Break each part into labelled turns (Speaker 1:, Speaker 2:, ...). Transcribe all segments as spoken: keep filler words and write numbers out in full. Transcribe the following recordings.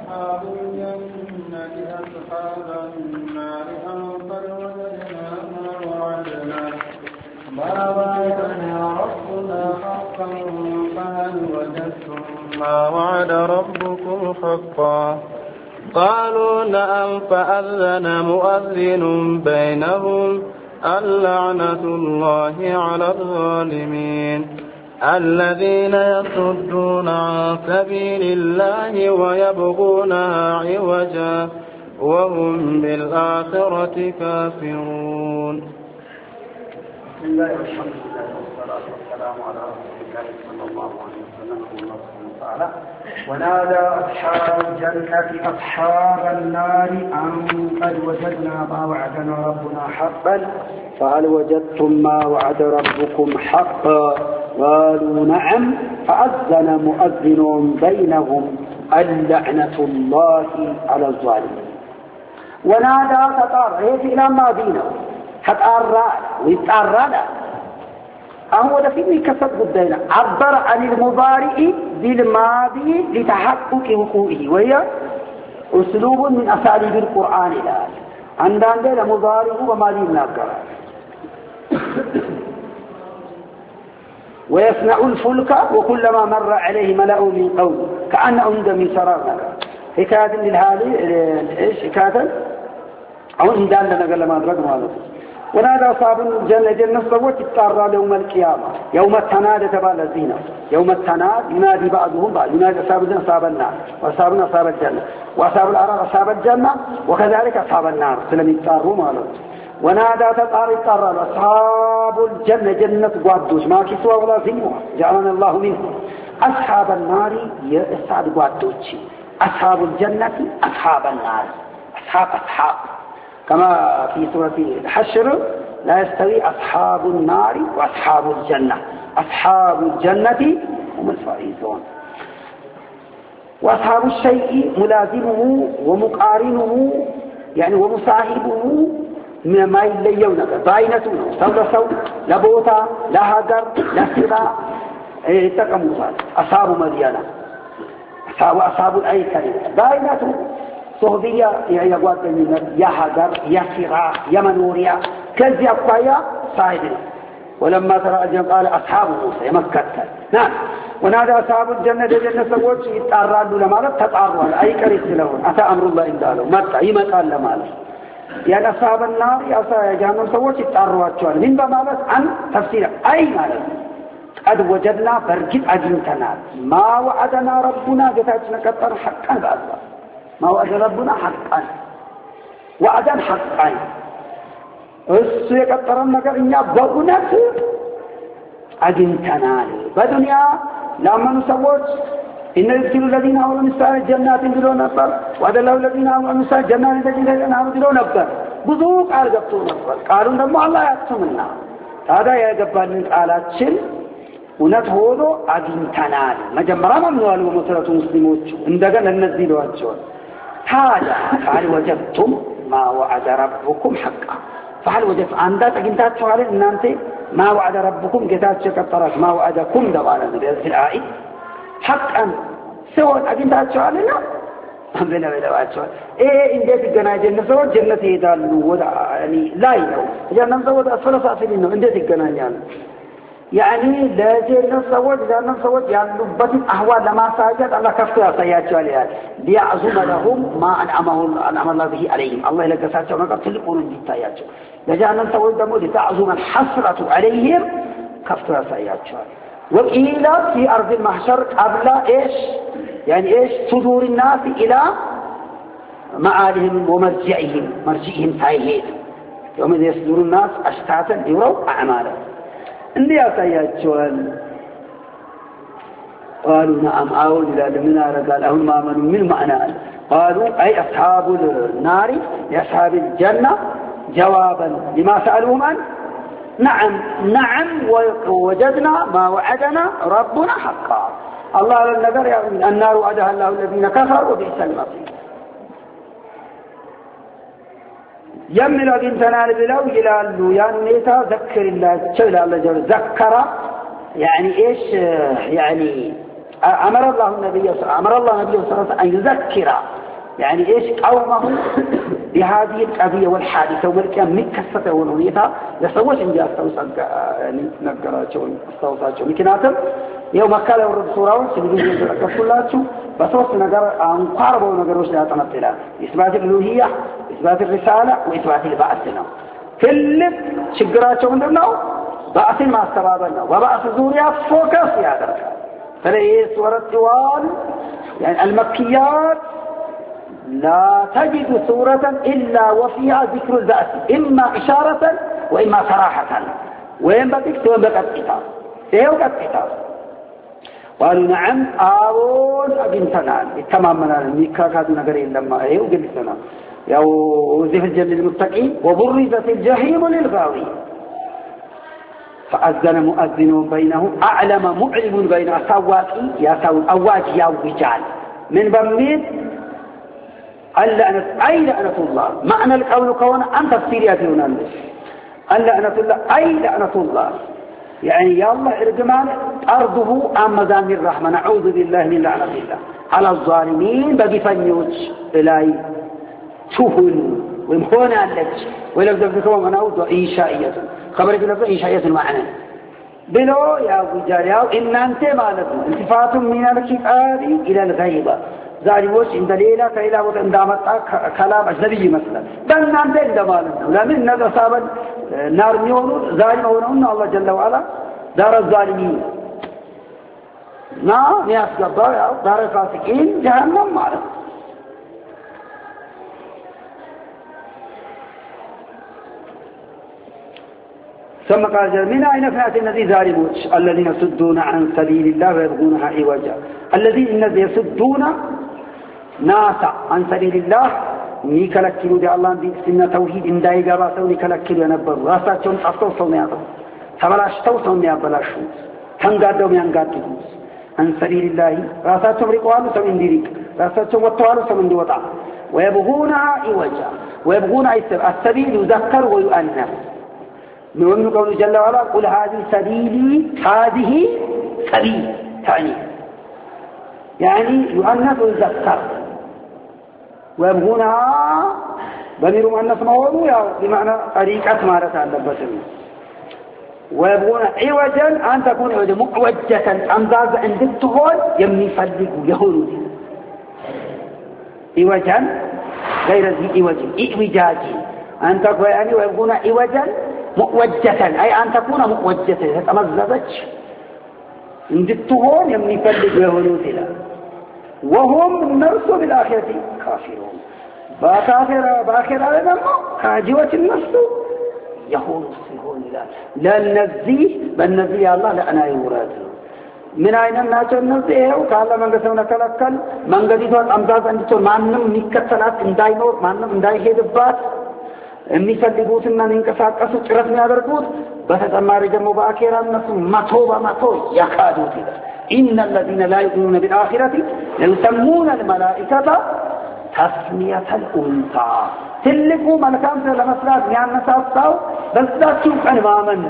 Speaker 1: أصحاب الجنة أصحاب النار أن قد وجدنا ما وعدنا ما وعدنا ربنا حقا فهل وجدتم ما وعد ربكم حقا قالوا نعم فأذن مؤذن بينهم اللعنة الله على الظالمين الذين يصدون عن سبيل الله ويبغونها عوجا وهم بالآخرة كافرون.
Speaker 2: بسم الله والحمد لله والصلاة والسلام على رسول الله صلى الله عليه وسلم. الله سبحانه وتعالى ونادى أصحاب الجنة أصحاب النار أن قد وجدنا ما وعدنا ربنا حقا فهل وجدتم ما وعد ربكم حقا قالوا نعم فأذن مؤذن بينهم اللعنة الله على الظالمين. ونادى تطار إلى ما بينه تطار ويتطار أهو ده في كسب قدينا عبر عن المضارع بالماضي لتحقق وقوعه وهي أسلوب من أساليب القرآن الآن عندنا مضارع وماضي منكر. ويصنع الفلك وكلما مر عليه ملأ من قوم كأنهم من سراب حكاية للهالي إيش حكاية أو إندان لنا قال ما أدرك ما أدرك. ونادى أصحاب الجنة جنة صوت الطار يوم القيامة يوم التناد تبع الزينة يوم التناد ينادي بعضهم بعض ينادي أصحاب الجنة أصحاب النار وأصحابنا أصحاب الجنة وأصحاب الأرض أصحاب الجنة وكذلك أصحاب النار سلم الطار ماله. ونادى تطار الطار أصحاب الجنة جنة قادوش ما كسوا ولا زينوا جعلنا الله منهم أصحاب النار يسعد قادوش أصحاب الجنة أصحاب النار أصحاب أصحاب كما في سورة الحشر لا يستوي أصحاب النار وأصحاب الجنة أصحاب الجنة هم الفائزون. وأصحاب الشيء ملازمه ومقارنه يعني ومصاحبه من ما يليون باينته سوى لبوتا لا هدر لا سلا اتقموا أصحاب مدينة أصحاب أصحاب الأي كلمة باينته صهبية يا قواتني يا هدر يا سرا يا منوريا كذي أبقايا صاحبنا. ولما ترى الجنة قال أصحاب موسى يمكت نعم. ونادى أصحاب الجنة جنة سوت يتعرضوا لما تتعرضوا أي كريس لهم أتى أمر الله إنداله متى يمتى لما يا أصحاب النار يا أصحاب جهنم سوت يتعرضوا من بمالت عن تفسير أي مالت قد وجدنا برجت أجنتنا ما وعدنا ربنا جتاتنا كتر حقا بالله ما وعد ربنا حقا وعدا حقا እሱ የቀጠረን ነገር እኛ በእውነት አግኝተናል። በዱንያ ለአመኑ ሰዎች እነዚህ الذين آمنوا مسال جنات ብለው ነበር ወደላው الذين آمنوا مسال جنات ተጀነና ብለው ነበር ብዙ ቃል ገብቶ ነበር። ቃሉን ደግሞ አላህ ያጽምና ታዲያ ያገባልን ቃላችን እውነት ሆኖ አግኝተናል። መጀመሪያ ማምነዋል ወመሰረቱ ሙስሊሞች እንደገና እነዚህ ይሏቸው ታዲያ ቃል ወጀብቱም ما وعد ربكم حقا فهل وجدت عند تجنتات على ان انت ما وعد ربكم جتات شكرت ما وعدكم دوالا في الآية حقا سوى تجنتات على لا بلا بلا واتوا ايه ان جت الجنة جنة سوى جنة يدالو ودا يعني لا يلو جنة سوى اسفل سافلين ان جت الجنة يعني يعني لا جنة سوى جنة سوى يعني بس احوال لما ساجد الله كفوا سياتوا عليها ليعظم لهم ما انعمه انعم الله به عليهم الله لك ساتوا ما تلقون ديتاياتوا لجانا سوى دمو لتعظم الحسرة عليهم كفوا سياتوا وإلى في أرض المحشر قبل إيش يعني إيش صدور الناس إلى معالهم ومرجعهم مرجعهم سايهين يوم يصدر الناس أشتاتا يروا أعمالهم اللي أسياتوا قالوا نعم أول إلى لمنا قال أهم آمنوا من معنى قالوا أي أصحاب النار لأصحاب الجنة جوابا لما سألوهم عنه نعم نعم ووجدنا ما وعدنا ربنا حقا الله على النذر النار وعدها الله الذين كفروا وبئس المصير. يمن بنتنا بلو جلالو يعني ذكر الله شيء الله جل ذكر يعني إيش يعني أمر الله النبي أمر الله النبي صلى الله عليه وسلم أن يذكر يعني إيش قومه بهذه القضية والحادثة والكلام متكسته ونونيتها يسويش إن جاء استوسع يعني نقراቸው استوسعቸው ምክንያቱም يوم كلا ورد سورة سبيل كفلاتهم بسوس نجار أنقاربوا نجاروش لا تنطلع إثبات الألوهية إثبات الرسالة وإثبات البعثنا كل شجراتهم عندنا بعث ما استبابنا وبعث زوريا فوكس يا درك فليه سورة طوال يعني المكيات لا تجد سورة إلا وفيها ذكر البعث إما إشارة وإما صراحة وين بتكتب وين بتكتب إيه وبتكتب قالوا نعم آون أبنتنا تمامنا ميكاكات نقري لما إيه وقلتنا يا وزف الجنة للمتقين وبرزت الجحيم للغاوي فأذن مؤذن بينهم أعلم معلم بين أسواقي يا ساوي أواج يا وجال من بميت اللعنة أي لعنة الله معنى القول كون أن تفسيريات يونانيش اللعنة الله أي لعنة الله يعني يا الله إرجمان أرضه أمزان الرحمة نعوذ بالله من لعنة الله على الظالمين بقي فنيوش إلهي شوفوا ويمخون عليك ولو ذكروا من أود إنشائية خبرك لك إنشائية معنى بلو يا رجال يا إن أنت مالكم التفات من الكتاب إلى الغيبة ظالموش عند ليلة كإلى وقت اندامت كلام أجنبي مثلا بل أنت عند مالكم لمن نظر صابت نار ميون ظالم ونون الله جل وعلا دار الظالمين نا ناس قبار دار الفاسقين جهنم معرف ثم قال جل من أين فئة الذي ظالمون الذين يصدون عن سبيل الله ويبغونها عوجا الذين يصدون ناسا عن سبيل الله نيكلكلو دي الله دي سنة توحيد إن داي قباسو نيكلكلو ينبرو راساتهم أفتو سو مياطو تبلاشتو سو ميابلاشو تنقادو ميانقادو عن سبيل الله راساتهم رقوالو سو انديريك راساتهم وطوالو سو اندوطا ويبغونها عوجا ويبغونها السبيل يذكر ويؤنث من قوله جل وعلا قل هذه سبيلي هذه سبيل تعني يعني يؤنث ويذكر ويبغونها ضمير مؤنث موضوع بمعنى طريقة مارة اللبسن ويبغون عوجا أن تكون عوجا معوجة أمزاز عند التغول يمني فلقوا يهود عوجا غير ذي عوج إعوجاجي أن تكون يعني ويبغون عوجا معوجة أي أن تكون معوجة تتمززج عند التغول يمني فلقوا يهود وهم نرسوا بالآخرة كافرون بآخرة بآخرة لنا كاجوة النفس يهون السيهون لا نزيه بل نزيه الله لأنا يوراد من أين الناس النزيه وقال من قسمنا كالأكل من قديدوا الأمزاز أنتو مانم مكتلات انداي نور مانم انداي هيدبات የሚፈልጉትና እንንቀሳቀሱ ጥረት የሚያደርጉት በተጨማሪ ደግሞ በአኺራ እነሱ መቶ በመቶ ያካዱት ይላል إن الذين لا يؤمنون بالآخرة يسمون الملائكة تسمية الأنثى تلقوا ملكان في المسلات يعني نساستاو بس لا تشوف أنمامنا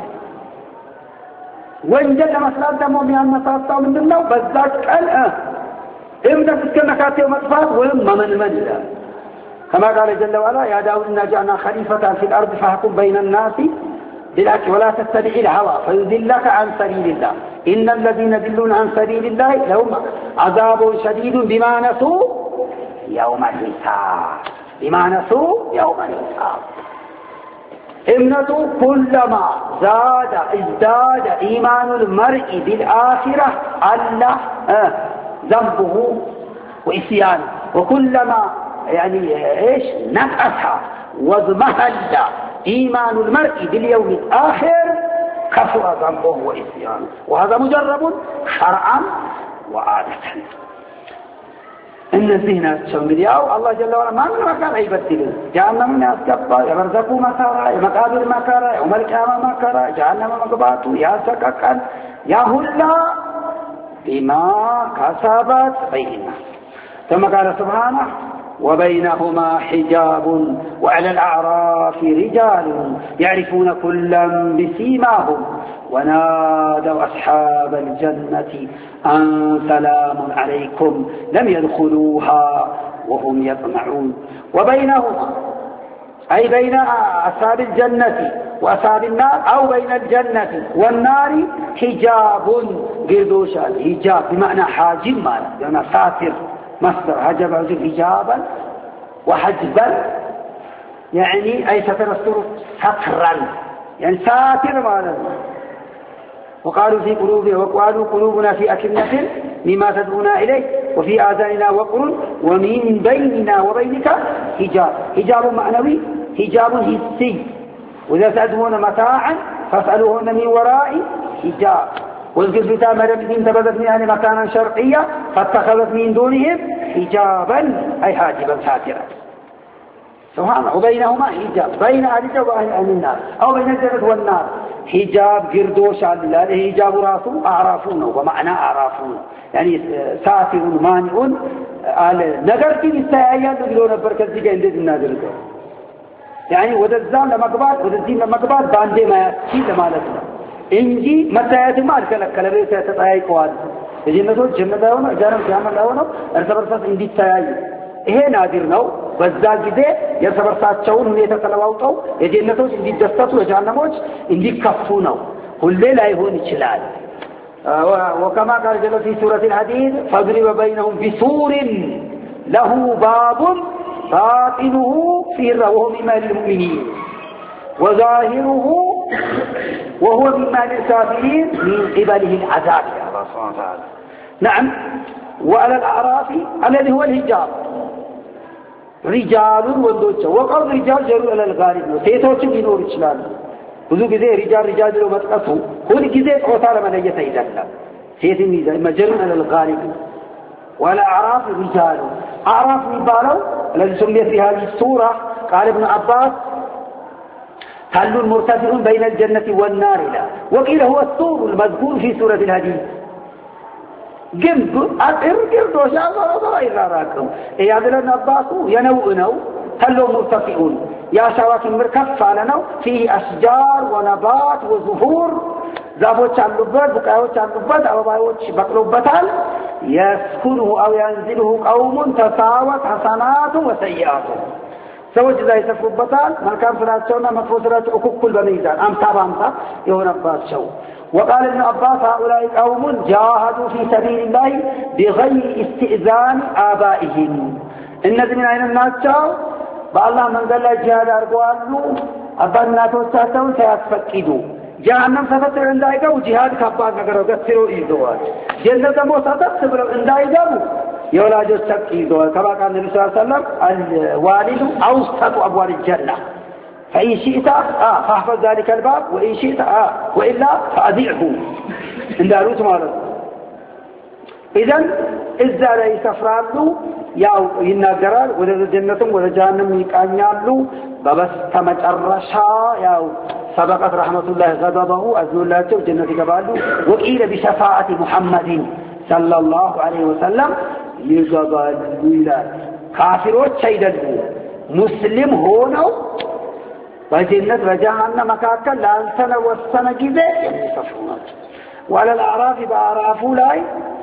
Speaker 2: وإنجل المسلات دمهم يعني نساستاو من دمنا بس ذاك قال اه إمدى تسكن كاتيو مطفات وهم من من كما قال جل وعلا يا داود إنا جعلنا خليفة في الأرض فاحكم بين الناس بالحق ولا تتبع الهوى فيضلك عن سبيل الله إن الذين يضلون عن سبيل الله لهم عذاب شديد بما نسوا يوم الحساب بما نسوا يوم الحساب ابنته كلما زاد ازداد إيمان المرء بالآخرة الله آه ذنبه وإسيانه وكلما يعني إيش نقصها واضمهل إيمان المرء باليوم الآخر كفر ذنبه وإسيانه وهذا مجرب شرعا وعادة إن الذين تشملوا الله جل وعلا ما من مكان يبدلون جهنم من أسكبا يرزقوا مكارا يمقابل مكارا يوم القيامة مكارا جهنم مقباتوا يا سككا يا هلا بما كسبت بيننا ثم قال سبحانه وبينهما حجاب وعلى الأعراف رجال يعرفون كلا بسيماهم ونادوا أصحاب الجنة أن سلام عليكم لم يدخلوها وهم يطمعون وبينهما أي بين أصحاب الجنة وأصحاب النار أو بين الجنة والنار حجاب قردوشا حجاب بمعنى حاجب معنى يعني ساتر مصدر حجب حجابا وحجبا يعني أي ستر السر سترا يعني ساتر معنى وقالوا في قلوبهم وقالوا قلوبنا في أكنة مما تدعونا إليه وفي آذاننا وقر ومن بيننا وبينك حجاب حجاب معنوي حجاب حسي وإذا تدعون متاعا فاسألوهن من وراء حجاب واذكر في مريم انتبذت من أهل مكانا شرقيا فاتخذت من دونهم حجابا أي حاجبا ساترا سبحان الله وبينهما حجاب بين أهل الجنة وأهل النار أو بين الجنة والنار حجاب قردوش على الله حجاب راسه أعرافونه ومعنى أعرافونه يعني ساتر مانع على نقرتي بالسيايات يقولون بركز جاء عند النادر يعني ودزان لما قبال ودزين لما قبال باندي ما شيء لما لسنا إنجي مسايات ما أركلك كلبي سيتطاعي قواد الجنة الجنة داونا جانم جامع داونا ارتبرسات اندي تسايا إيه نادر نو بزاق جده يرتبرسات شون هنيتا تلواوطو الجنة اندي دستاتو وجانموش اندي كفونو كل لا يهون الشلال وكما قال جل في سورة الحديد فاضرب بينهم بسور له باب باطنه فيه وهو من مال المؤمنين وظاهره وهو من مال الكافرين من قبله العذاب الله سبحانه وتعالى. نعم وعلى الأعراف الذي هو الحجاب رجال وندوچ وقال رجال جروا على الغالب سيتوچ بينور ይችላል ብዙ ጊዜ رجال رجال ብሎ መጥቀሱ ሁሉ ጊዜ ጾታ ለመለየት አይደለም ሴትም ይዘል መጀሩን على الغالب ولا أعراف رجال أعراف የሚባለው الذي سميت في هذه السورة قال ابن عباس هل مرتفع بين الجنة والنار لا وقيل هو السور المذكور في سورة الحديد جنب أطر قردوش أغرى إلا راكم إيه هذا ابن عباس ينوئنو هل مرتفعون يا شواك مركف على فيه أشجار ونبات وزهور ዛፎች አሉበት ቡቃዮች አሉበት አበባዎች በቅሎበታል يسكنه أو ينزله قوم تساوت حسنات وسيئات ሰዎች ላይ ተፈበታል መልካም ስራቸውና መጥፎ ስራቸው እኩል በሚዛን አምሳ በአምሳ የሆነባቸው وقال ابن عباس هؤلاء قوم جاهدوا في سبيل الله بغير استئذان آبائهم እነዚህ ምን አይነት ናቸው በአላህ መንገድ ላይ ጂሃድ አድርገዋል አባናቶቻቸውን ሳያስፈቅዱ جهنم سفتر እንዳይገቡ ጂሃድ ከባድ ነገር ገትሮ ይዘዋል ጀነት ደግሞ ሰተት ብለው እንዳይገቡ የወላጆች ተቅ ይዘዋል ከባቃ ነብዩ ሰለላሁ ዐለይሂ ወሰለም الوالد اوسط ابواب الجنه فإن شئت اه فاحفظ ذلك الباب وإن شئت اه والا فأذعه እንዳሉት ማለት اذا እዛ ላይ ይሰፍራሉ ያው ይናገራል ወደ ጀነቱም ወደ ጀሃነም ይቃኛሉ በበስተመጨረሻ ያው سبقت رحمة الله غضبه أذن الله جنة جباله وقيل بشفاعة محمد صلى الله عليه وسلم يجبال الولاء كافرون شيدا مسلم هنا وجنة وجهنم مكاكا لانسنا والسنة جزء وعلى الأعراف بأعرافوا لاي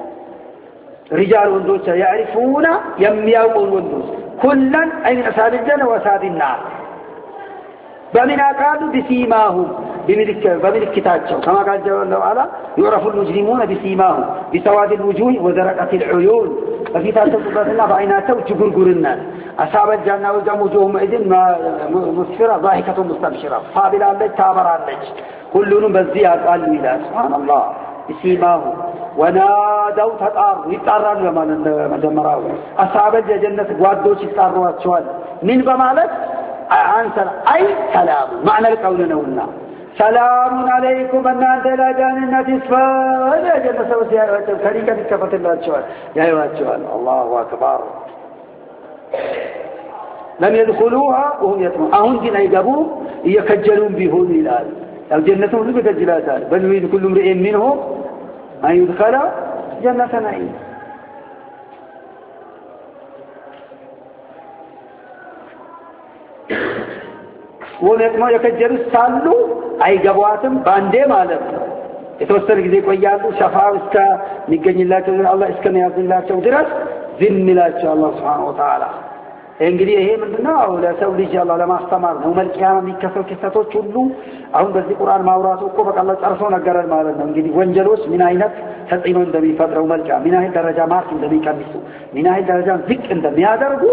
Speaker 2: رجال وندوس يعرفون يمياؤون وندوس كلا أي من أساد الجنة وأساد النار بمن أكادوا بسيماهم بملكتاتهم كما قال جل وعلا يعرف المجرمون بسيماهم بسواد الوجوه وزرقة العيون ففي تاسبات الله فعيناته تقرقر الناس أصحاب الجنة وجم وجوههم إذن مسفرة ضاحكة مستبشرة صابلا لج تابرا لج كلهم بالزياد قالوا إلى سبحان الله بسيماهم ونادوا تطاروا يطاروا لما مجمروا أصحاب الجنة قوادوا يطاروا أتشوال من بمالك عنصر أي سلام معنى القول نولنا سلام عليكم أن أنت لا جاننا تسفى لا جنة سوسيا كريكة كفت الله الشوال يا أيها الشوال الله أكبر لم يدخلوها وهم يطمعون أهون جن يجابون يكجلون بهون الآن لو جنتهم لبك الجلاتان بل يريد كل امرئ منهم أن يدخل جنة نعيم ወለጥማ የከጀሩ ሳሉ አይገባዋትም ባንዴ ማለት ነው የተወሰነ ጊዜ ቆያሉ ሸፋው እስከ ሚገኝላቸው አላህ እስከሚያዝላቸው ድረስ ذم لا شاء الله سبحانه وتعالى እንግዲህ ይሄ ምንድነው ለሰው ልጅ አላህ ለማስተማር ነው መልቂያማ የሚከሰው ክስተቶች ሁሉ አሁን በዚህ ቁርአን ማውራቱ እኮ በቀላሉ ጨርሶ ነገረን ማለት ነው እንግዲህ ወንጀሎች ምን አይነት ተጽዕኖ እንደሚፈጥረው መልቂያ ምን አይነት ደረጃ ማርክ እንደሚቀንሱ ምን አይነት ደረጃ ዝቅ እንደሚያደርጉ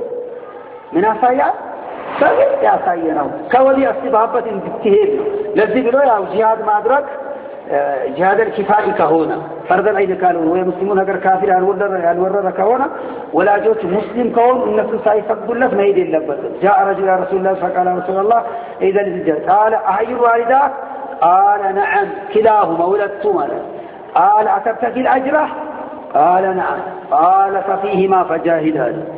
Speaker 2: ምን ያሳያል ሰው ያሳየነው ከወዲህ አስባበት እንድትሄድ ለዚህ ብሎ ያው ጂሃድ ማድረግ جهاد الكفائي كهونا فرض العين قالوا ويمسلمون اگر كافر الورر الورر كهونا ولا جوت مسلم كون النفس سيفقد له ما يدل لبس جاء رجل يا رسول الله فقال رسول الله اذا الزجاج قال احي والداك قال نعم كلاهما ولدتما قال اتبتغي الاجر قال نعم قال ففيهما فجاهد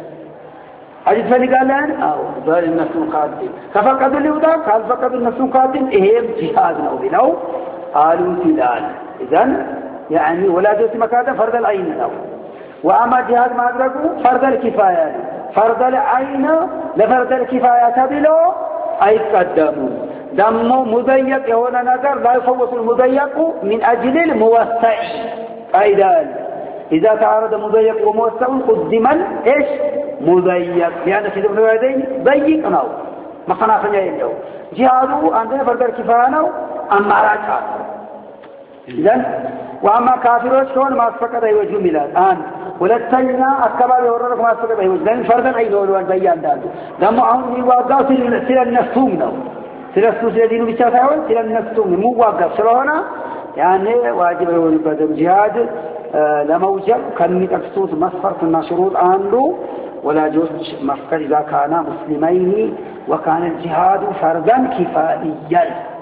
Speaker 2: أجد فلي قال لنا أو ذال النفس قاتل ففقدوا اللي وذاك قال فقدوا النفس قاتل إيه جهاد أو بنو قالوا تلال إذن يعني ولا جوت مكانه فرض العين له وأما جهاد ما أدركوا فرض الكفاية فرض العين لفرض الكفاية تبلو أي قدموا دمه مضيق هنا نظر لا يفوت المضيق من أجل الموسع أيضا إذا تعارض مضيق وموسع قدما إيش مضيق يعني في ذبن الوالدين ضيق ناو ما خناقنا يلو جهادوا عندنا فرض الكفاية ناو أما راجع إذن وأما كافروش كون ما أسفقد أيوجه ميلاد آن ولتنيا أكبر يوررك ما أسفقد أيوجه لأن فرضا أي نولوان بيان دادو لما هم يواقعوا سلا النفسهم نو سلا السوس الذين بيشافعون سلا النفسهم مو واقع سلوهنا يعني واجب يقول بدم جهاد آه لموجب كان متقصود مسفرة النشروط عنده ولا جوز مفقد إذا كان مسلمين وكان الجهاد فرضا كفائيا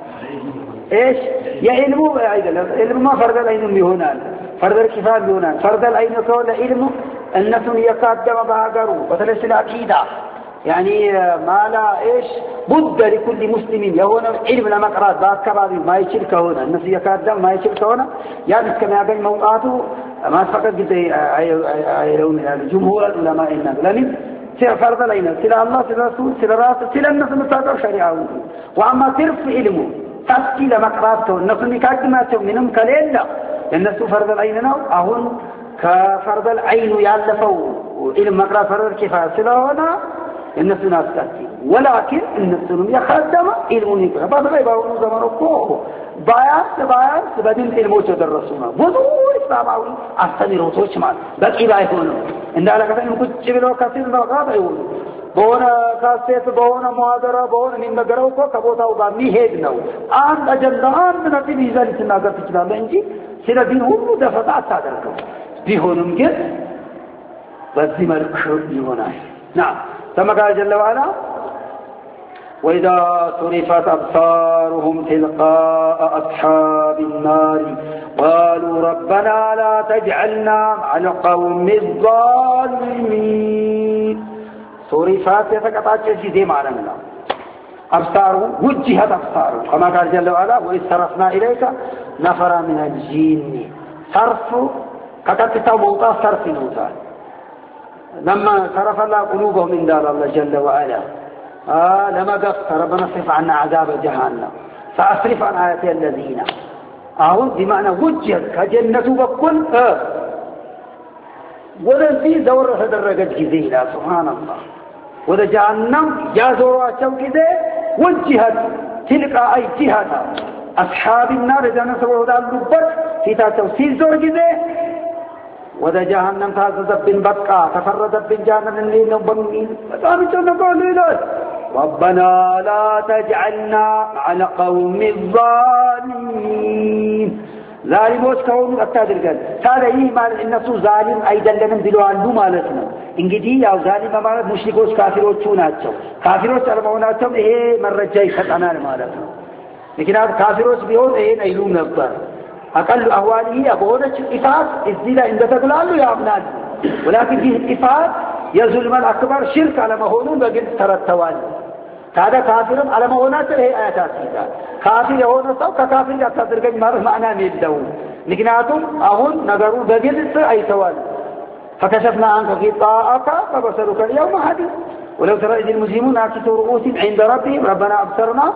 Speaker 2: ايش يا علمه علم ما فرض العين يهونا فرض الكفايه يهونا فرض العين كون علم الناس يقدم باغرو وتلش العقيده يعني ما لا ايش بد لكل مسلم يهون علم لما قرات باكبابي ما يشيل كهونا الناس يقدم ما يشيل كهونا يعني كما يغني موقعته ما فقط قد ايلون الجمهور العلماء ان لمن سير فرض العين سلا الله سلا رسول سلا راس سلا الناس متابع شريعه واما ترف علمه تسكي لمقرات الناس ميقدماتهم منهم كليلا الناس فرض العين ነው አሁን ከፈርض العين ያለፈው علم مقرات فرض الكفايه ስለሆነ الناس አስቀጥል ولكن الناس يخدم علم يقرا በተለይ ባሁኑ ዘመን እኮ ባያስ ባያስ በድን ዕልሞች ተደረሱና ብዙ ኢስላማዊ አስተምሮቶች ማለት በቂ ባይሆኑ እንዳለከተን ቁጭ ብለው ከሲል መቅራት አይሆኑ በሆነ ካሴት በሆነ ሙሐደራ በሆነ የሚነገረው እኮ ከቦታው ጋር የሚሄድ ነው አንድ አጀንዳ አንድ ነጥብ ይዘን ተናገር ትችላለህ እንጂ ስለዚህ ሁሉ ደፈጣ አታደርገው ቢሆንም ግን በዚህ መልኩ ይሆናል نعم كما قال جل وعلا وإذا صرفت أبصارهم تلقاء أصحاب النار قالوا ربنا لا تجعلنا مع القوم الظالمين صرفات يتقطعت جزء معنا أبصارهم وجهت أبصارهم كما قال جل وعلا وإذ صرفنا إليك نفرا من الجن صرف كتبت موضع صرف نوتا لما صرف الله قلوبهم من دار الله جل وعلا آه لما قفت ربنا اصرف عنا عذاب جهنم فأصرف عن آياتي الذين أعوذ بمعنى وجهت كجنة بكل آه وذا في دور تدرجت كذيلا سبحان الله وذا جهنم جازورها شو كذا وجهت تلك أي جهة أصحاب النار جهنم سووا ذا اللبت في تاتوسيل زور كذا وذا جهنم تعزز بن بكا تفرد بن جهنم اللي نبنين فقالوا شو نقول لله ربنا لا تجعلنا على قوم الظالمين ظالموች ከሆኑ አታድርገን ታዲያ ይህ ማለት እነሱ ዛሊም አይደለንም ብለዋል ማለት ነው እንግዲህ ያው ዛሊም ማለት ሙሽሪኮች ካፊሮቹ ናቸው ካፊሮች አልመሆናቸው ይሄ መረጃ ይሰጣናል ማለት ነው ምክንያቱም ካፊሮች ቢሆን ይሄን አይሉም ነበር أقل أهواله أبونة إفات الزنا عند تقلال يعمل ولكن فيه إفات يظلم الأكبر شرك على مهونون بقل ترى التوالي هذا كافر على مهونات هي آياتات كافر يهون الصو ككافر يتصدر قد مرة معنا ميدو لكناتهم أهون نقروا بقل أي توالي فكشفنا عنك غطاءك فبصرك اليوم حديث ولو ترى إذ المسلمون ناكسوا رؤوسهم عند ربهم ربنا أبصرنا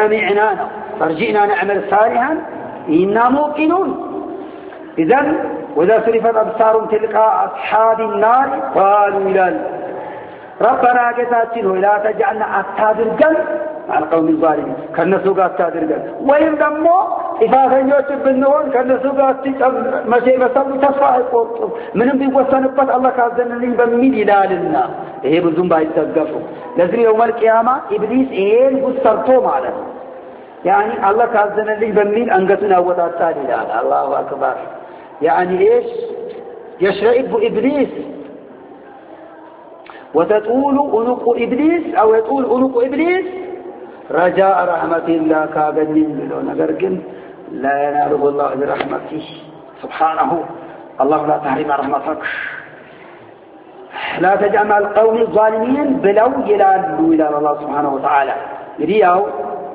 Speaker 2: وسمعنا فارجئنا نعمل صالحا إنا موقنون إذن وإذا صرفت أبصارهم تلقاء أصحاب النار قالوا إلى ربنا قتاتنا لا تجعلنا أتادرقا مع القوم الظالمين كالنسوق أتادرقا وإن دمو إفاظا يوتب بالنون كالنسوق أتادرقا مسيبة سبو تصفى منهم بيوصن بط الله كازن اللي بميد إلالنا إيه بزن باي تقفوا لازم يوم القيامة إبليس إيه بسرطو معنا يعني الله كازن اللي بميد أنقتنا وضعتان إلال الله أكبر يعني إيش يشرئب إبليس وتطول أنق إبليس أو يطول أنق إبليس رجاء رحمة الله كاغنين بلون أقرقن لا يناله الله برحمته سبحانه الله لا تحرم رحمتك لا تجمع القوم الظالمين بلو يلالوا إلى الله سبحانه وتعالى يريعوا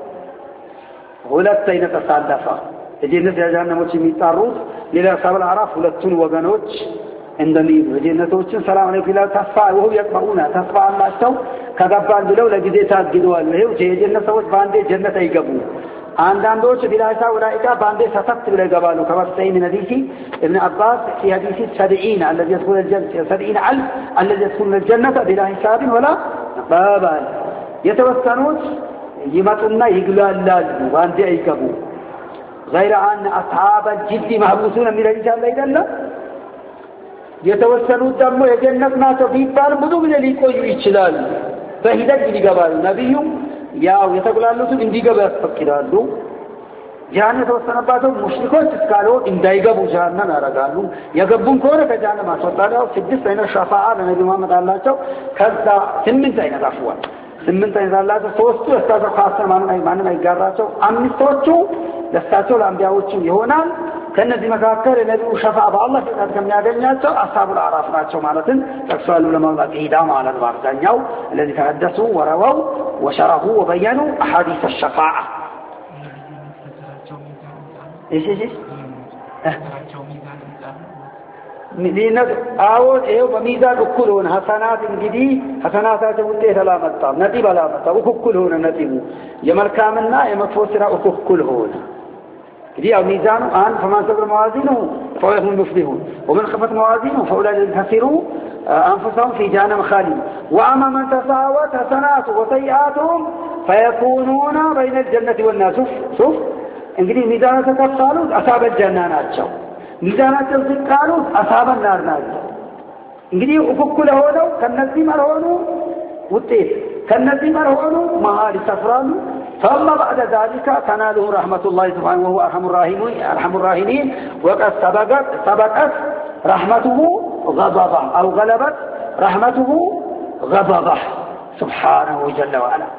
Speaker 2: ሁለተኛ ተሳለፈ የጀነት ያጃነሞች የሚጣሩት ሌላ ሰብል አራፍ ሁለቱን ወገኖች እንደሚሉ የጀነቶችን ሰላም አለይኩም ይላል ተስፋ ወሁ የቅበሩና ተስፋ አላቸው ከገባን ብለው ለጊዜ ታግደዋል ይሄው የጀነት ሰዎች ባንዴ ጀነት አይገቡ አንዳንዶች ቢላሳ ወላኢካ ባንዴ ሰተት ብለው ይገባሉ ከበስተይ ምን ሐዲሲ ابن عباس في حديث سبعين الذي يدخل الجنة سبعين ألف الذي يدخل الجنة بلا حساب ولا باب يتوسنوت يمطنا يغلالالو ባንዴ አይገቡ غير أن أصحاب الجد محبوسون من الرجال አይደለም የተወሰኑት ደግሞ የጀነት ናቸው ቢባል ብዙ ጊዜ ሊቆዩ ይችላል በሂደት ይገባሉ ነብዩ ያው የተጉላሉት እንዲገባ ያስፈቅዳሉ ያን የተወሰነባቸው ሙሽሪኮች እስካሉ እንዳይገቡ ጀሃነም ያረጋሉ የገቡን ከሆነ ከጀሃነም አስወጣለው ስድስት አይነት ሸፋዓ ለነብዩ መሐመድ አላቸው ከዛ ስምንት አይነት አፍዋል ስምንት አይነት አላቸው ሶስቱ እስታቸው ካሰማ ማንም ማንም አይጋራቸው አምስቶቹ ለስታቸው ለአንቢያዎቹ ይሆናል ከነዚህ መካከል ነብዩ ሸፋዓ በአላህ ፍቃድ ከሚያገኛቸው አሳቡል አራፍ ናቸው ማለትን ተክሷሉ ለማውጣት ሄዳ ማለት ባርካኛው الذي تحدثوا ورووا وشرحوا وبينوا احاديث الشفاعه ايش ايش مدينه አዎን ይሄው በሚዛን እኩል ሆነ ሐሰናት እንግዲህ ሐሰናታቸው ውጤት አላመጣ ነጥብ አላመጣ እኩል ሆነ ነጥቡ የመልካምና የመጥፎ ስራ እኩል ሆነ دي ميزان أن فمن ثقلت موازينه فأولئك هم المفلحون ومن خفت موازينه فأولئك خسروا أنفسهم في جهنم خالدين وأما من تساوت حسناته وسيئاتهم فيكونون بين الجنة والنار شوف شوف انجلي ميزان تكفالوا أصحاب الجنة ناتشوا ميزان تكفالوا أصحاب النار ناتشوا انجلي أفكوا هونو كالنزي مرهونو وطيف كالنزي مرهونو مهاري سفرانو ثم بعد ذلك تناله رحمة الله سبحانه وهو أرحم الراحمين أرحم الراحمين وقد سبقت سبقت رحمته غضبه أو غلبت رحمته غضبه سبحانه جل وعلا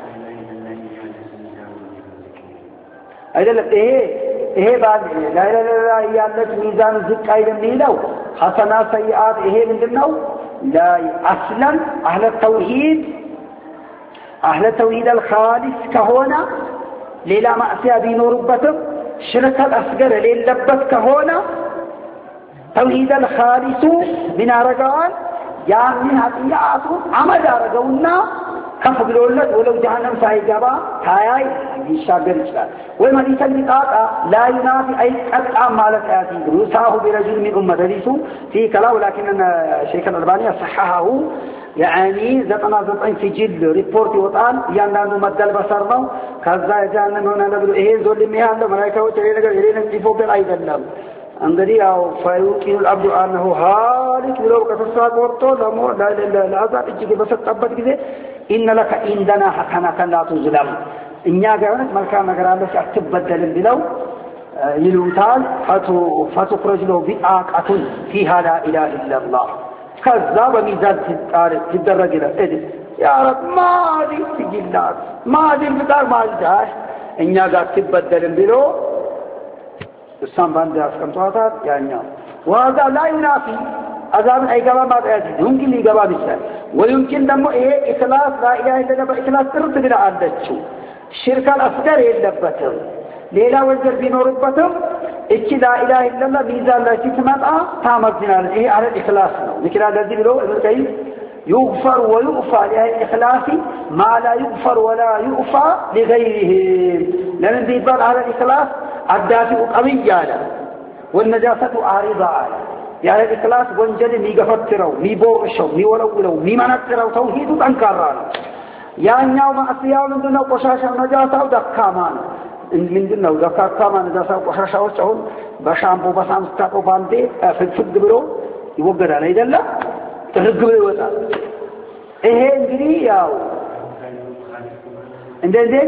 Speaker 2: أيضا إيه إيه بعد لا إله إلا الله يالك ميزان الزكاة للنيلو حسنات سيئات إيه من دمنو لا أصلا أهل التوحيد أهل التوحيد الخالص كهونا ليلا مأسيا بنوربتهم شرك الأصغر ليلبت كهونا توحيد الخالص من أرقان يعني هاتياتهم عمد أرقونا كفق لولد ولو جهنم سايقابا هاي يشاقر إشلال وما ليس النقاطة لا ينافي أي قطع مالك آتي رساه برجل من أمة ريسو في كلا ولكن الشيخ الألباني صححه يعني زطنا زطين في جل ريبورت وطال ياندانو مدل بصرنو كذا جهنم هنا نقول إيه زول ميهان لو ملايكة وترين نقول إليه نتفو بالعيد اللهم انظري أو فيوكين العبد أنه هالك ولو كتصاد ورطو لمو لا لا لا لا ذات إجيك بس تقبت كذا إن لك عندنا حسنة لا تظلم إن ياقعونك ملكا مقران بس أتبدل بلو يلوتال فتخرج له بآقة فيها لا إله إلا الله كذا بميزان تدرج له إذن يا رب ما هذه السجلات ما هذه البدار ما الجاش إن ياقع تبدل بلو السام باندي أسكمتواتات يعني وهذا لا ينافي أذاب أي جواب ما تأتي يمكن لي جواب السؤال ويمكن دمو إيه إخلاص لا إله إلا الله إخلاص ترد بلا عدد شو شرك الأصغر إلا بتر ليلا وجر بين ربتهم إيش لا إله إلا الله ميزان لا شيء تمام تامر زنا إيه على الإخلاص ذكر هذا الذي بلو ابن القيم يغفر ويغفى للإخلاص ما لا يغفر ولا يغفى لغيره لأن بيبال على الإخلاص الدافع قوي على والنجاسة عارضة على ያለ ኢኽላስ ወንጀልን የሚገፈትረው የሚቦርሸው የሚወለውለው የሚመነጥረው ተውሂዱ ጠንካራ ነው ያኛው ማዕሲያው ምንድነው ቆሻሻው ነጃሳው ደካማ ነው ምንድነው ደካማ ነጃሳው ቆሻሻዎች አሁን በሻምፖ በሳምስታቆ ባንዴ ፍግፍግ ብሎ ይወገዳል አይደለም ትርግ ብሎ ይወጣል ይሄ እንግዲህ ያው እንደዚህ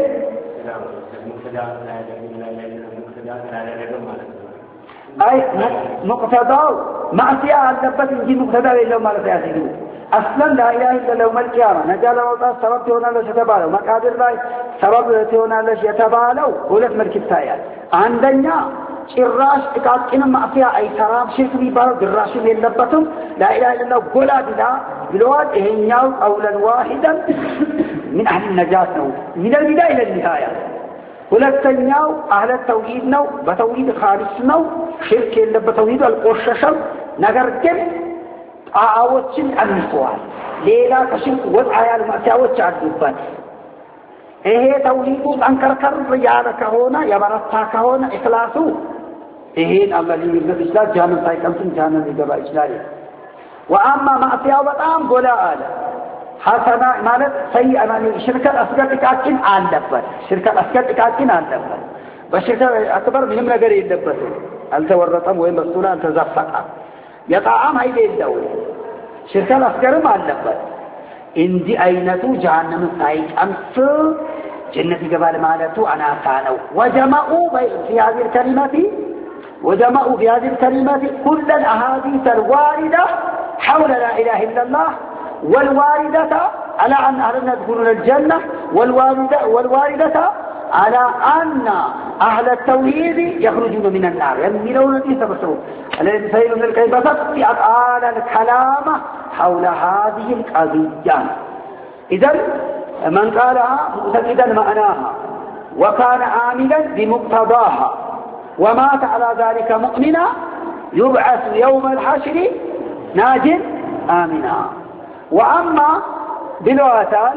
Speaker 2: አይ مقتضى معصيه አለበት እንጂ مقتضى የለውም ማለት ያሲሉ اصلا لا اله الا الله መልቂያማ ነጃላ ወጣት ሰበብ ይሆናለሽ የተባለው መቃብር ላይ ሰበብ ይሆናለሽ የተባለው ሁለት መልክ ይታያል አንደኛ ጭራሽ ጥቃቅን ማዕሲያ አይሰራም ሽርክ ቢባለው ድራሽም የለበትም لا اله الا الله ጎላዲዳ ብለዋል ይሄኛው قولا واحدا من اهل النجاة ነው من البدايه الى النهايه ሁለተኛው አህለ ተውሂድ ነው በተውሂድ ኻሊስ ነው ሽርክ የለበት ተውሂድ አልቆሸሸም ነገር ግን ጣዖችን ቀንሷል ሌላ ከሽርክ ወጣ ያለ ማዕሲያዎች አሉበት ይሄ ተውሂዱ አንከርከር ያለ ከሆነ ያበረታ ከሆነ ኢኽላሱ ይሄን አላህ ሊይዘት ይችላል ጃነን ሳይቀምስ ጃነን ሊገባ ይችላል وأما ማዕሲያው በጣም ጎላ አለ ሐሰና ማለት ሰይአ ማለት ሽርክ አስገር ጥቃቅን አለበት ሽርክ አስገር ጥቃቅን አለበት በሽርክ አክበር ምንም ነገር የለበትም አልተወረጠም ወይ መስኡላ አልተዘፈቀ የጣዓም ኃይል የለው ሽርክ አስገርም አለበት እንዲ አይነቱ ጀሃነም ሳይቀምስ ጀነት ይገባል ማለቱ አናሳ ነው ወጀማኡ في هذه الكلمه وجمعوا في هذه الكلمه كل الاحاديث الوارده حول لا اله الا الله والواردة على أن أهلنا يدخلون الجنة والواردة, والواردة على أن أهل التوحيد يخرجون من النار يميلون الإنسى بسرور الذي سيد من الكيبسات في أطعال الكلام حول هذه القضية إذن من قالها مؤتقدا معناها وكان آمنا بمقتضاها ومات على ذلك مؤمنا يبعث يوم الحشر ناج آمنا وأما بلواتان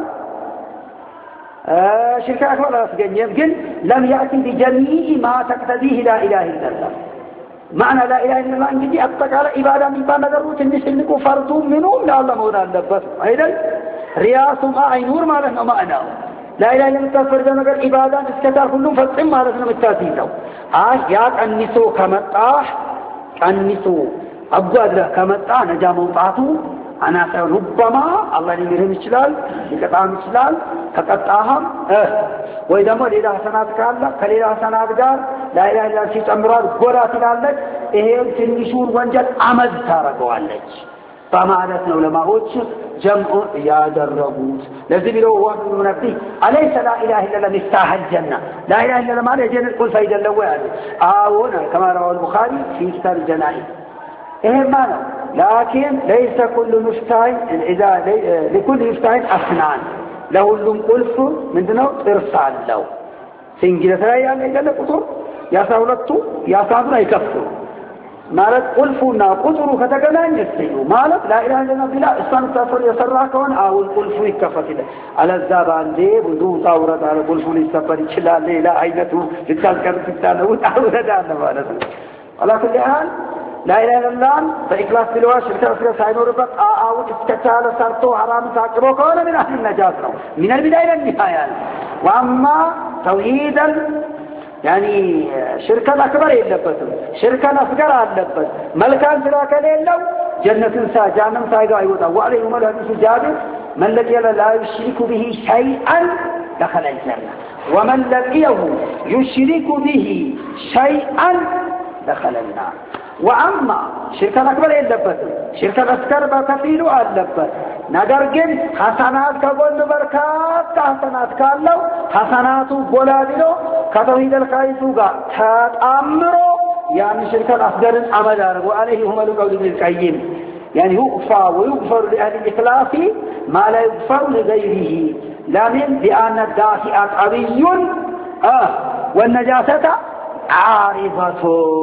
Speaker 2: آه شركة أكبر أسجنية قل لم يأتي بجميع ما تقتديه لا إله إلا الله معنى لا إله إلا الله إنجدي أبتك على إبادة من بان نظروت النسل لكو فرطون منهم لا الله مولا اللبس أيضا رياسهم أي نور ما لهم معنى لا إله إلا الله فرجان أقل إبادة اسكتار كلهم فالقم ما لهم التاسيسو آه ياك النسو كمتاح النسو أبقى له كمتاح نجا موطعته أنا ربما الله يمرهم إشلال يقطعهم إشلال كقطعهم اه وإذا ما لله حسنات كالله كلله حسنات قال لا إله إلا الله شيء أمرار قرات لالك إيه تنشور وانجل عمد تارقوا عليك فما عدتنا علماء جمع يا دربوت لازم له هو من نفسه أليس لا إله إلا الله مفتاح الجنة لا إله إلا الله ما له جنة قل فإذا اللوال آونا كما روى البخاري في كتاب الجنائز إيه مانا لكن ليس كل مفتاح إذا لكل مفتاح أسنان له اللهم قلف من دونه إرسال له سنجلة لا يعني إذا لقطر يا سولته يا سابنا يكفر مالت قلفنا قطر كتقلان يستيو مالت لا إله إلا الله بلا إسلام تفر يسرعكون أو القلف يكفت له على الزابان دي بدو طاورة على قلف يسفر يشلال لي لا عينته لتذكر فتانه وتعورة دانا مالت على كل حال لا إله إلا الله فإخلاص بالواش شركة أسرع سعينور بك أو استكتال سرطو حرام ساكبو كون من أهل النجاة من البداية إلى النهاية وأما توحيدا يعني شركة الأكبر يلبسون شركة الأصغر يلبس ملكان سراك ليلو جنة سا جانم سايقا يوتا وعليهم الحديث جابر من لقي لا يشرك به شيئا دخل الجنة ومن لقيه يشرك به شيئا دخل النار وأما شركة الأكبر يلبس شركة الأصغر بكفيلو يلبس نجرجن حسنات كقول بركات حسنات كالله حسنات بولادينو كتوحيد القايسوغا تأمرو يعني شركة الأصغر أمدار وعليه هم القول بالقيم يعني يغفى ويغفر لأهل الإخلاص ما لا يغفر لغيره لمن بأن الدافع قوي آه والنجاسة عارضة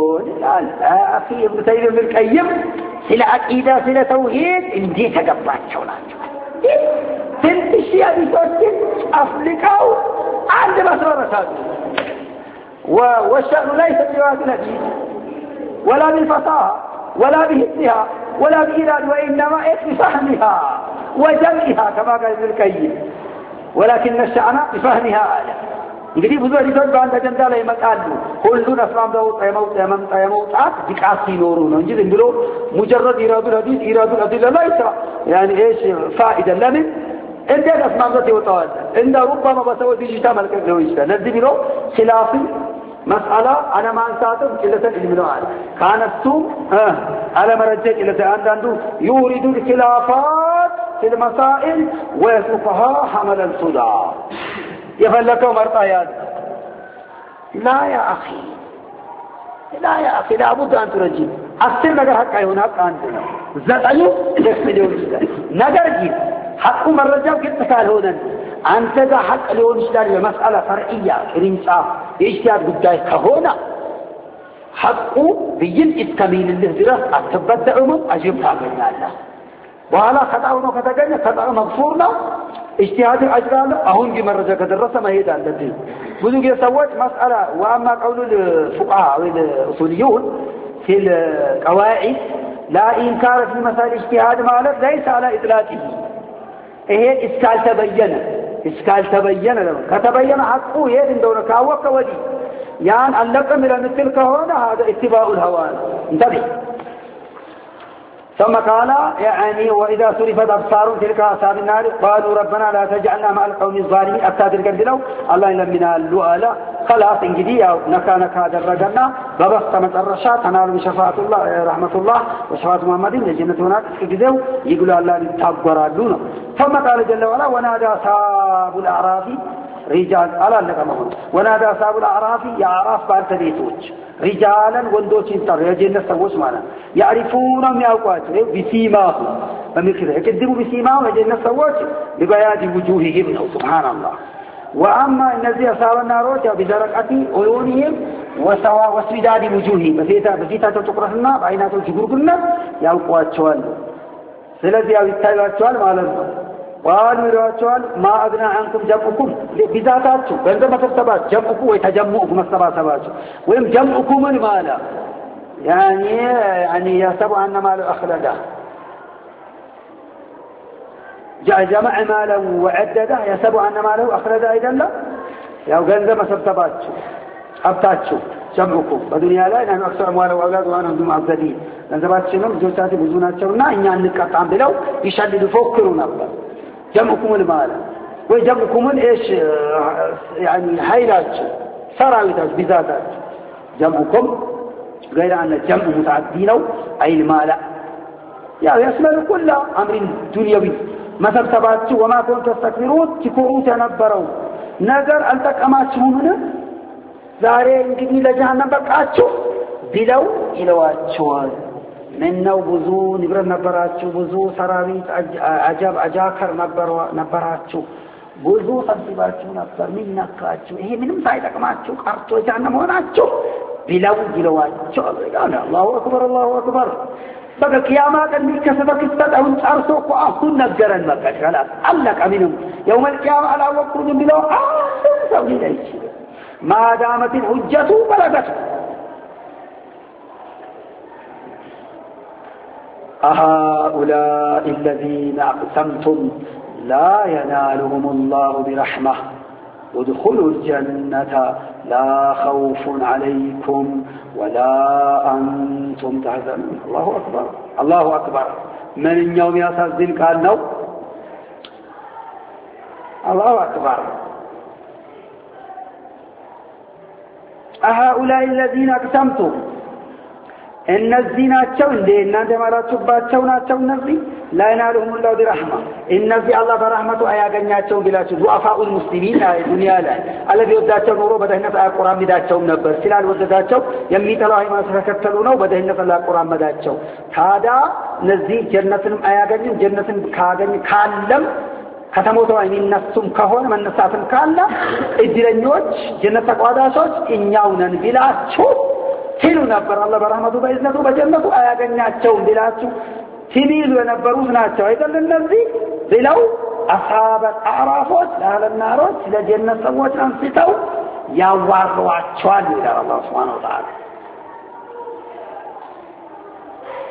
Speaker 2: في ابن تيمية بالقيم سلا عقيدة سلا توحيد اندي تقبعت شوناتشو تلت الشيء بسوتين أفلقاو عند بسرور رساله والشأن ليس بجوات الحديث ولا بالفصاحة ولا بهتها ولا بإيراد وإنما بفهمها وجمعها كما قال ابن القيم ولكن الشأن بفهمها آية እንግዲህ ብዙ ሪቶች በአንድ አጀንዳ ላይ ይመጣሉ ሁሉን አስማምተው ጠይመው ጠይመው ጠይመው ጣት ዲቃስ ሲኖሩ ነው እንጂ ዝም ብሎ ሙጀረድ ኢራዱ ሐዲስ ኢራዱ ሐዲስ ላይ يعني ايش فائده ለምን እንደ አስማምተው ይወጣዋል እንደ ሩባማ በሰው ዲጂታ መልቀቅ ነው ይችላል ለዚህ ቢሮ ኺላፍ مسألة أنا ما أنساتهم إلا تكلم نوعا كانت على مرجع إلا تأندو يورد الخلافات في المسائل ويسوقها حمل الصدى يفلكوا مرطيات لا يا أخي لا يا أخي لا بد أن ترجي أكثر نجر حق هنا كأنتنا زتأيو يكملون نجر جيد حق مرجع كتكال هنا أنت ذا حق لون إشتاري مسألة فرعية إنصاف إجتهاد قداي كهونا حقه بين إتكميل الهجرة أتبدأهم أجيبها بين الله وعلى خطأنا كتجنة خطأ مغفورنا اجتهاد أجرنا أهون جمرجة كدرسة ما هي ذا الدين بدو يسوي مسألة وأما قول الفقهاء والأصوليون في القواعد لا إنكار في مسائل اجتهاد مالك ليس على إطلاقه هي إسكال تبين إسكال تبين له كتبين حقه يد دون كاوك ودي يعني اللقم إلى مثل كهونا هذا اتباع الهوى انتبه ثم قال يعني وإذا صرفت أبصارهم تلك أصحاب النار قالوا ربنا لا تجعلنا مع القوم الظالمين أكثر قدلوا الله يلمنا اللؤلاء خلاص انجديا نكا نكا درجنا ببسط مترشات تنال بشفاعة الله رحمة الله وشفاعة محمد لجنة هناك كذو يقولوا الله لتقبرادون ثم قال جل وعلا ونادى أصحاب الأعراف رجال على لكمهم ونادى أصحاب الأعراف يا أعراف بارتديتوج رجالا وندوشين تر يجينا سووش معنا يعرفونهم يأوقاتهم بسيماهم فمثله يكذبوا بسيماهم يجينا سووش ببياض وجوههم سبحان الله وأما الذي أصاب النار بدرقة عيونهم وسوا وسوداد وجوههم بسيطة بسيطة تقرأنا بعينات تقرأنا يأوقاتهم ስለዚህ ያው ይታያቸዋል ማለት ነው قالوا ይሏቸዋል ما أغنى عنكم جمعكم بذاتاችሁ ገንዘብ መሰብሰባችሁ ጀምዑኩ ወይ ተጀምዑ መሰባሰባችሁ ወይም ጀምዑኩምን ማለት يعني يعني يحسب أن ماله أخلده جمع ماله وعدده يحسب أن ماله أخلده أيضا لا ያው ገንዘብ መሰብሰባችሁ ሀብታችሁ ጀምዑኩ በዱንያ ላይ نحن أكثر أموال وأولاد وأنتم أعزدين ገንዘባችንም ልጆቻችሁ ብዙ ናቸውና እኛ እንቀጣም ብለው ይሻልዱ ፎክሩ ነበር جمعكم المال وجمعكم ايش يعني حيلاتكم سراويتاችሁ بذاتاችሁ جمعكم غير أن الجمع متعدي له أي المال يعني يشمل كل أمر دنيوي مثل سباتችሁ وما كنتم تستكبرون تكونوا تنبروا ነገር አልተቀማችሁምን ዛሬ እንግዲህ ለጀሃነም በቃችሁ ቢለው ይለዋቸዋል منو ብዙ ንብረት ነበራችሁ ብዙ ሰራዊት አጃብ አጃከር ነበራችሁ ብዙ ሰብስባችሁ ነበር ምንነካችሁ ይሄ ምንም ሳይጠቅማችሁ ቀርቶ ጀሃነም ሆናችሁ ቢለው ይለዋቸው አለ አላሁ አክበር አላሁ አክበር በቃ ቂያማ ቀን ሊከሰተው ክስተት አሁን ጨርሶ እኮ አሁን ነገረን በቃ خلاص አለቀ ምንም يوم القيامه አላወቅኩም ቢለው አሁን ሰው ሊለይች ما دامت الحجه بلغت أهؤلاء الذين أقسمتم لا ينالهم الله برحمة ودخلوا الجنة لا خوف عليكم ولا أنتم تحزنون الله أكبر الله أكبر من يوم يصدق قالوا الله أكبر أهؤلاء الذين أقسمتم እነዚህ ናቸው እንደ እናንተ ማላችሁባቸው ናቸው እነዚህ لا ينالهم الله برحمة እነዚህ አላህ በረህመቱ አያገኛቸው ቢላችሁ ዱዓፋኡል ሙስሊሚን ዱንያ ላይ አለዚ ወዳቸው ኖሮ በደህነት አያቆራምዳቸው ነበር ስላልወደዳቸው የሚጠላው ሃይማኖት ተከተሉ ነው በደህነት አላቆራመዳቸው ታዲያ እነዚህ ጀነትንም አያገኙም ጀነትን ካገኙ ካለም ከተሞተው የሚነሱም ከሆነ መነሳትም ካለ እድለኞች ጀነት ተቋዳሾች እኛው ነን ቢላችሁ ሲሉ ነበር አላህ በረህመቱ በእዝነቱ በጀነቱ አያገኛቸው ቢላችሁ ሲሉ የነበሩት ናቸው አይደል እነዚህ ሌላው አስሐበ አዕራፎች ለአለናሮች ለጀነት ሰዎች አንስተው ያዋሯቸዋል ይላል አላህ Subhanahu Wa Ta'ala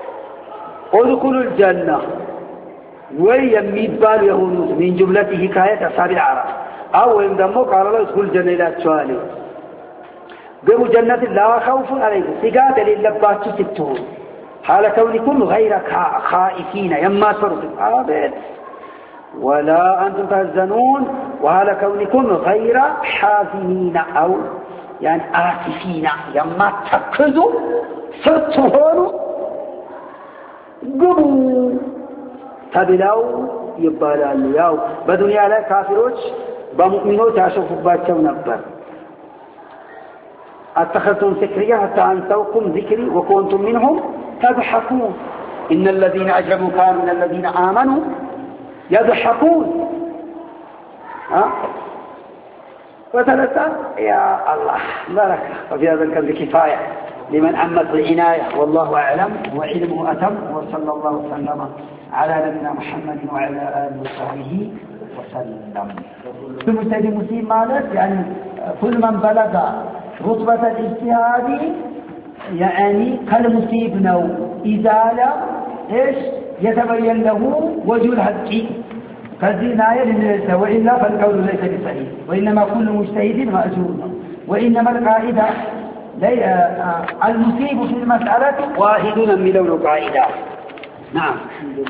Speaker 2: ادخلوا الجنة ويميبال يهونوت من جملة حكاية أصحاب العرب أو يمدمو قال الله ادخلوا الجنة إلى الشوالي قبوا جنة لا خوف عليكم سقاط للباتوا ستون حال كونكم غير خائفين يما صرف عابد ولا أنتم تهزنون وحال كونكم غير حازمين أو يعني آسفين يما تكذوا ستهونوا قبوا تبلاو يبالالو ياو بدنيا لا كافروች بمؤمنوች ያሸፉባቸው ነበር اتخذتم سكريا حتى انسوكم ذكري وكنتم منهم تضحكون ان الذين اجرموا كانوا من الذين امنوا يضحكون ها وثلاثة يا الله بارك وفي هذا الكلام كفاية لمن أمت العناية والله أعلم وعلمه أتم وصلى الله وسلم على نبينا محمد وعلى آله وصحبه وسلم ثم سيد المسلم مالك يعني كل من بلغ رتبة الاجتهاد يعني كالمصيب نو إزالة إيش يتبين له وجه الحق فالذي نايل وإلا فالقول ليس بصحيح وإنما كل مجتهد مأجور وإنما القاعدة المصيب في المسألة واحد من لون القاعدة نعم